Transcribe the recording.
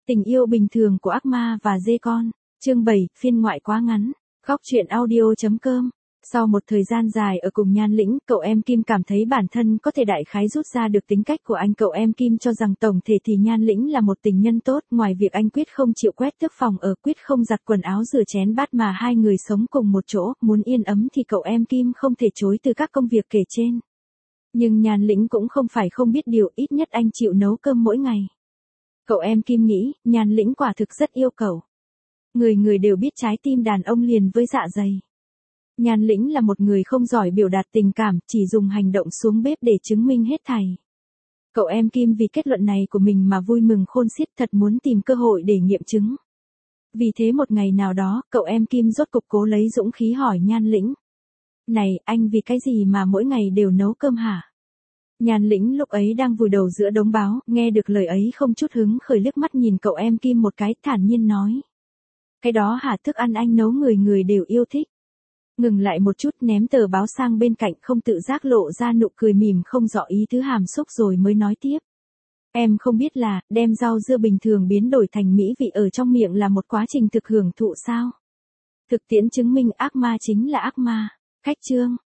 Tình yêu bình thường của ác ma và dê con. Chương 7, phiên ngoại quá ngắn. Góc truyện audio.com. Sau một thời gian dài ở cùng Nhan Lĩnh, cậu em Kim cảm thấy bản thân có thể đại khái rút ra được tính cách của anh. Cậu em Kim cho rằng tổng thể thì Nhan Lĩnh là một tình nhân tốt, ngoài việc anh quyết không chịu quét tước phòng ở, quyết không giặt quần áo rửa chén bát mà hai người sống cùng một chỗ, muốn yên ấm thì cậu em Kim không thể chối từ các công việc kể trên. Nhưng Nhan Lĩnh cũng không phải không biết điều, ít nhất anh chịu nấu cơm mỗi ngày. Cậu em Kim nghĩ, Nhan Lĩnh quả thực rất yêu cậu. Người đều biết trái tim đàn ông liền với dạ dày. Nhan Lĩnh là một người không giỏi biểu đạt tình cảm, chỉ dùng hành động xuống bếp để chứng minh hết thảy. Cậu em Kim vì kết luận này của mình mà vui mừng khôn xiết, thật muốn tìm cơ hội để nghiệm chứng. Vì thế một ngày nào đó, cậu em Kim rốt cục cố lấy dũng khí hỏi Nhan Lĩnh. Này, anh vì cái gì mà mỗi ngày đều nấu cơm hả? Nhan Lĩnh lúc ấy đang vùi đầu giữa đống báo, nghe được lời ấy không chút hứng khởi, liếc mắt nhìn cậu em Kim một cái, thản nhiên nói. Cái đó hả, thức ăn anh nấu người đều yêu thích. Ngừng lại một chút, ném tờ báo sang bên cạnh, không tự giác lộ ra nụ cười mỉm không rõ ý tứ hàm xúc rồi mới nói tiếp. Em không biết là, đem rau dưa bình thường biến đổi thành mỹ vị ở trong miệng là một quá trình thực hưởng thụ sao? Thực tiễn chứng minh ác ma chính là ác ma. Khách chương.